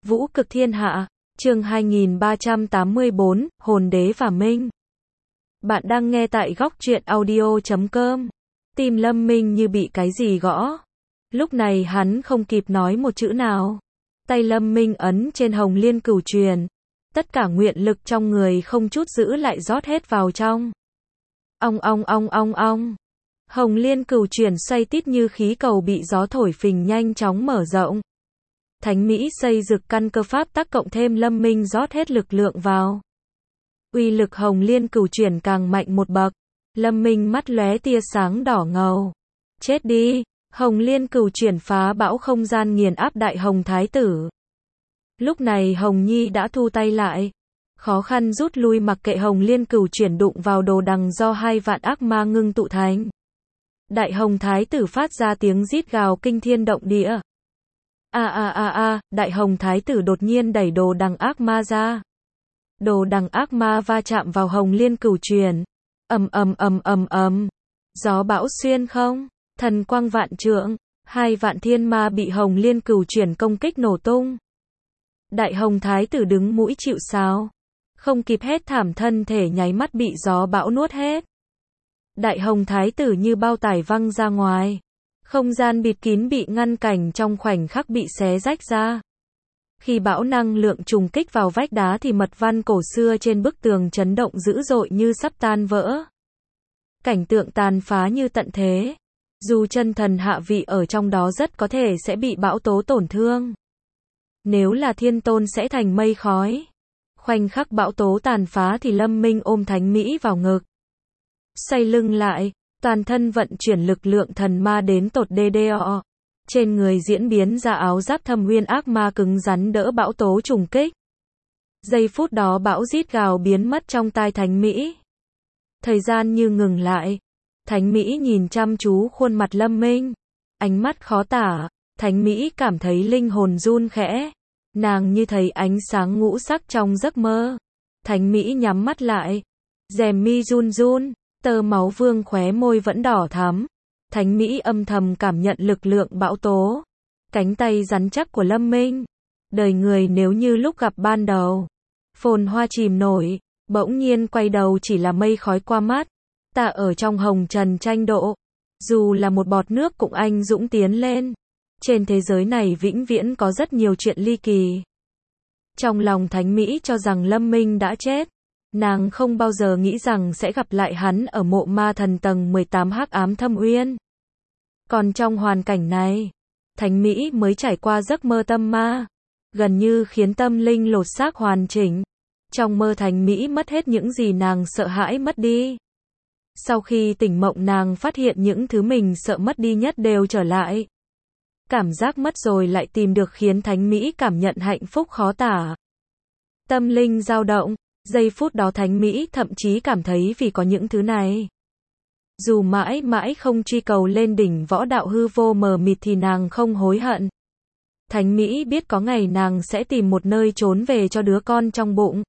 Vũ cực thiên hạ, chương 2384, Hồn đế và Minh. Bạn đang nghe tại góc truyện audio.com. Tim Lâm Minh như bị cái gì gõ. Lúc này hắn không kịp nói một chữ nào. Tay Lâm Minh ấn trên Hồng Liên Cửu Truyền. Tất cả nguyện lực trong người không chút giữ lại rót hết vào trong. Ong ong ong ong ong. Hồng Liên Cửu Truyền xoay tít như khí cầu bị gió thổi phình nhanh chóng mở rộng. Thánh Mỹ xây dực căn cơ pháp tắc cộng thêm Lâm Minh rót hết lực lượng vào. Uy lực Hồng Liên Cửu Truyền càng mạnh một bậc. Lâm Minh mắt lóe tia sáng đỏ ngầu. Chết đi! Hồng Liên Cửu Truyền phá bão không gian nghiền áp Đại Hồng Thái Tử. Lúc này Hồng Nhi đã thu tay lại. Khó khăn rút lui mặc kệ Hồng Liên Cửu Truyền đụng vào đồ đằng do 2 vạn ác ma ngưng tụ thành. Đại Hồng Thái Tử phát ra tiếng rít gào kinh thiên động địa. Đại Hồng Thái Tử đột nhiên đẩy đồ đằng ác ma ra. Đồ đằng ác ma va chạm vào Hồng Liên Cửu Truyền. ầm. Gió bão xuyên không, thần quang vạn trượng, 2 vạn thiên ma bị Hồng Liên Cửu Truyền công kích nổ tung. Đại Hồng Thái Tử đứng mũi chịu sào, không kịp hét thảm thân thể nháy mắt bị gió bão nuốt hết. Đại Hồng Thái Tử như bao tải văng ra ngoài. Không gian bịt kín bị ngăn cảnh trong khoảnh khắc bị xé rách ra. Khi bão năng lượng trùng kích vào vách đá thì mật văn cổ xưa trên bức tường chấn động dữ dội như sắp tan vỡ. Cảnh tượng tàn phá như tận thế. Dù chân thần hạ vị ở trong đó rất có thể sẽ bị bão tố tổn thương. Nếu là thiên tôn sẽ thành mây khói. Khoảnh khắc bão tố tàn phá thì Lâm Minh ôm Thánh Mỹ vào ngực. Xoay lưng lại, toàn thân vận chuyển lực lượng thần ma đến tột DDO. Trên người diễn biến ra áo giáp thâm nguyên ác ma cứng rắn đỡ bão tố trùng kích. Giây phút đó bão rít gào biến mất trong tai Thánh Mỹ. Thời gian như ngừng lại. Thánh Mỹ nhìn chăm chú khuôn mặt Lâm Minh. Ánh mắt khó tả. Thánh Mỹ cảm thấy linh hồn run khẽ. Nàng như thấy ánh sáng ngũ sắc trong giấc mơ. Thánh Mỹ nhắm mắt lại. Rèm mi run run. Tơ máu vương khóe môi vẫn đỏ thắm. Thánh Mỹ âm thầm cảm nhận lực lượng bão tố. Cánh tay rắn chắc của Lâm Minh. Đời người nếu như lúc gặp ban đầu. Phồn hoa chìm nổi. Bỗng nhiên quay đầu chỉ là mây khói qua mắt. Ta ở trong hồng trần tranh độ. Dù là một bọt nước cũng anh dũng tiến lên. Trên thế giới này vĩnh viễn có rất nhiều chuyện ly kỳ. Trong lòng Thánh Mỹ cho rằng Lâm Minh đã chết. Nàng không bao giờ nghĩ rằng sẽ gặp lại hắn ở mộ ma thần tầng 18 hắc ám thâm uyên. Còn trong hoàn cảnh này, Thánh Mỹ mới trải qua giấc mơ tâm ma, gần như khiến tâm linh lột xác hoàn chỉnh. Trong mơ Thánh Mỹ mất hết những gì nàng sợ hãi mất đi. Sau khi tỉnh mộng nàng phát hiện những thứ mình sợ mất đi nhất đều trở lại. Cảm giác mất rồi lại tìm được khiến Thánh Mỹ cảm nhận hạnh phúc khó tả. Tâm linh dao động. Giây phút đó Thánh Mỹ thậm chí cảm thấy vì có những thứ này. Dù mãi mãi không truy cầu lên đỉnh võ đạo hư vô mờ mịt thì nàng không hối hận. Thánh Mỹ biết có ngày nàng sẽ tìm một nơi trốn về cho đứa con trong bụng.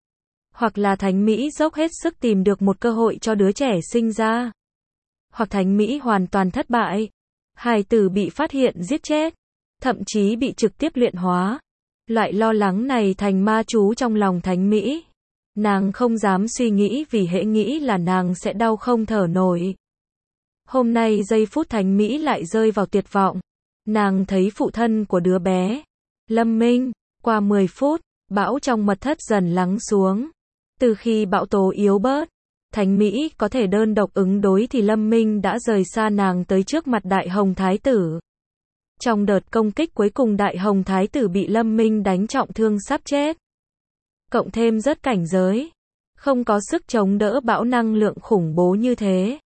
Hoặc là Thánh Mỹ dốc hết sức tìm được một cơ hội cho đứa trẻ sinh ra. Hoặc Thánh Mỹ hoàn toàn thất bại. Hài tử bị phát hiện giết chết. Thậm chí bị trực tiếp luyện hóa. Loại lo lắng này thành ma chú trong lòng Thánh Mỹ. Nàng không dám suy nghĩ vì hễ nghĩ là nàng sẽ đau không thở nổi. Hôm nay giây phút Thánh Mỹ lại rơi vào tuyệt vọng. Nàng thấy phụ thân của đứa bé, Lâm Minh. Qua 10 phút, bão trong mật thất dần lắng xuống. Từ khi bão tố yếu bớt, Thánh Mỹ có thể đơn độc ứng đối thì Lâm Minh đã rời xa nàng tới trước mặt Đại Hồng Thái Tử. Trong đợt công kích cuối cùng Đại Hồng Thái Tử bị Lâm Minh đánh trọng thương sắp chết. Cộng thêm rất cảnh giới. Không có sức chống đỡ bão năng lượng khủng bố như thế.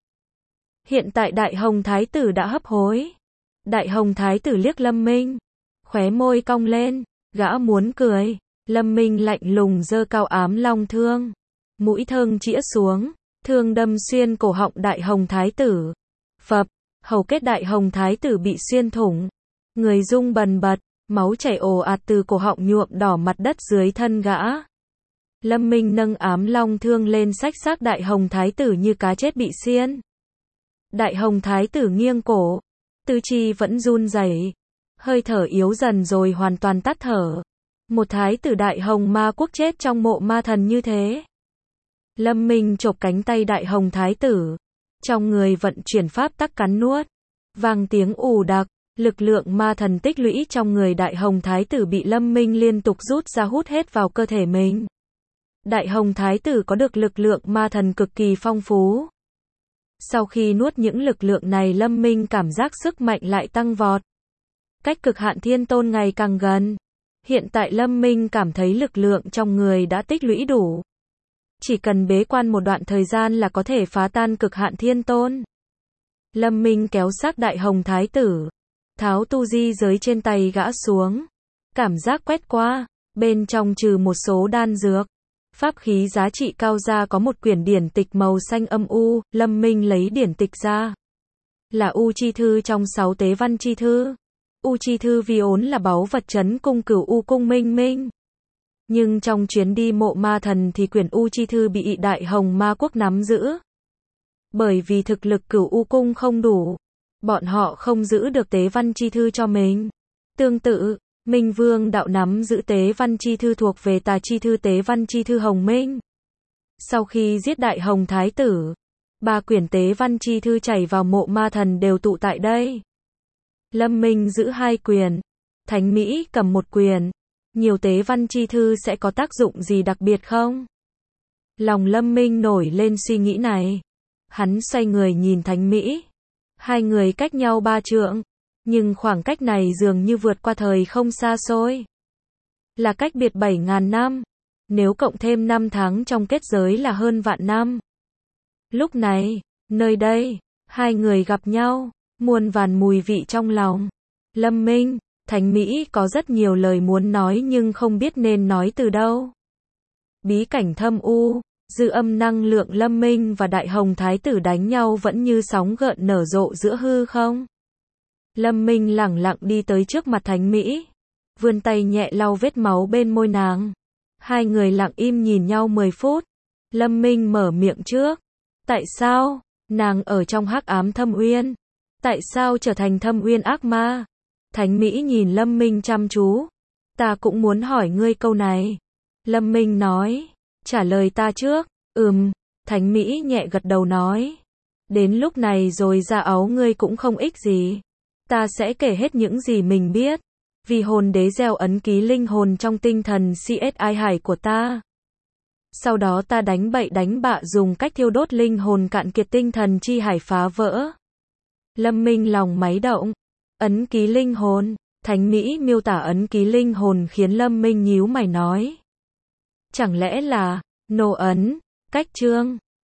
Hiện tại Đại Hồng Thái Tử đã hấp hối. Đại Hồng Thái Tử liếc Lâm Minh. Khóe môi cong lên. Gã muốn cười. Lâm Minh lạnh lùng giơ cao ám long thương. Mũi thương chĩa xuống. Thương đâm xuyên cổ họng Đại Hồng Thái Tử. Phập. Hầu kết Đại Hồng Thái Tử bị xuyên thủng. Người rung bần bật. Máu chảy ồ ạt từ cổ họng nhuộm đỏ mặt đất dưới thân gã. Lâm Minh nâng ám long thương lên xách xác Đại Hồng Thái Tử như cá chết bị xiên. Đại Hồng Thái Tử nghiêng cổ. Tứ chi vẫn run rẩy. Hơi thở yếu dần rồi hoàn toàn tắt thở. Một thái tử Đại Hồng Ma Quốc chết trong mộ ma thần như thế. Lâm Minh chộp cánh tay Đại Hồng thái tử. Trong người vận chuyển pháp tắc cắn nuốt. Vang tiếng ù đặc. Lực lượng ma thần tích lũy trong người Đại Hồng thái tử bị Lâm Minh liên tục rút ra hút hết vào cơ thể mình. Đại Hồng thái tử có được lực lượng ma thần cực kỳ phong phú. Sau khi nuốt những lực lượng này, Lâm Minh cảm giác sức mạnh lại tăng vọt. Cách cực hạn thiên tôn ngày càng gần. Hiện tại Lâm Minh cảm thấy lực lượng trong người đã tích lũy đủ. Chỉ cần bế quan một đoạn thời gian là có thể phá tan cực hạn thiên tôn. Lâm Minh kéo xác Đại Hồng thái tử. Tháo tu di giới trên tay gã xuống. Cảm giác quét qua. Bên trong trừ một số đan dược, pháp khí giá trị cao ra có một quyển điển tịch màu xanh âm u. Lâm Minh lấy điển tịch ra. Là U Chi Thư trong 6 tế văn chi thư. U Chi Thư vốn là báu vật trấn cung Cửu U cung Minh Minh. Nhưng trong chuyến đi mộ ma thần thì quyển U Chi Thư bị Đại Hồng Ma Quốc nắm giữ. Bởi vì thực lực Cửu U cung không đủ, bọn họ không giữ được tế văn chi thư cho mình. Tương tự, Minh Vương đạo nắm giữ tế văn chi thư thuộc về Tà Chi Thư tế văn chi thư Hồng Minh. Sau khi giết Đại Hồng thái tử, 3 quyển tế văn chi thư chảy vào mộ ma thần đều tụ tại đây. Lâm Minh giữ 2 quyển, Thánh Mỹ cầm 1 quyển. Nhiều tế văn chi thư sẽ có tác dụng gì đặc biệt không? Lòng Lâm Minh nổi lên suy nghĩ này. Hắn xoay người nhìn Thánh Mỹ. 2 người cách nhau 3 trượng, nhưng khoảng cách này dường như vượt qua thời không xa xôi. Là cách biệt 7.000 năm. Nếu cộng thêm 5 tháng trong kết giới là hơn vạn năm. Lúc này, nơi đây, 2 người gặp nhau, muôn vàn mùi vị trong lòng. Lâm Minh, Thánh Mỹ có rất nhiều lời muốn nói nhưng không biết nên nói từ đâu. Bí cảnh thâm u, dư âm năng lượng Lâm Minh và Đại Hồng thái tử đánh nhau vẫn như sóng gợn nở rộ giữa hư không. Lâm Minh lẳng lặng đi tới trước mặt Thánh Mỹ, vươn tay nhẹ lau vết máu bên môi nàng. 2 người lặng im nhìn nhau 10 phút. Lâm Minh mở miệng trước. Tại sao? Nàng ở trong hắc ám thâm uyên. Tại sao trở thành thâm uyên ác ma? Thánh Mỹ nhìn Lâm Minh chăm chú. Ta cũng muốn hỏi ngươi câu này. Lâm Minh nói. Trả lời ta trước. Thánh Mỹ nhẹ gật đầu nói. Đến lúc này rồi ra áo ngươi cũng không ích gì. Ta sẽ kể hết những gì mình biết. Vì hồn đế gieo ấn ký linh hồn trong tinh thần CSI hải của ta. Sau đó ta đánh bậy đánh bạ dùng cách thiêu đốt linh hồn cạn kiệt tinh thần chi hải phá vỡ. Lâm Minh lòng máy động. Ấn ký linh hồn. Thánh Mỹ miêu tả ấn ký linh hồn khiến Lâm Minh nhíu mày nói. Chẳng lẽ là nô ấn, cách chương.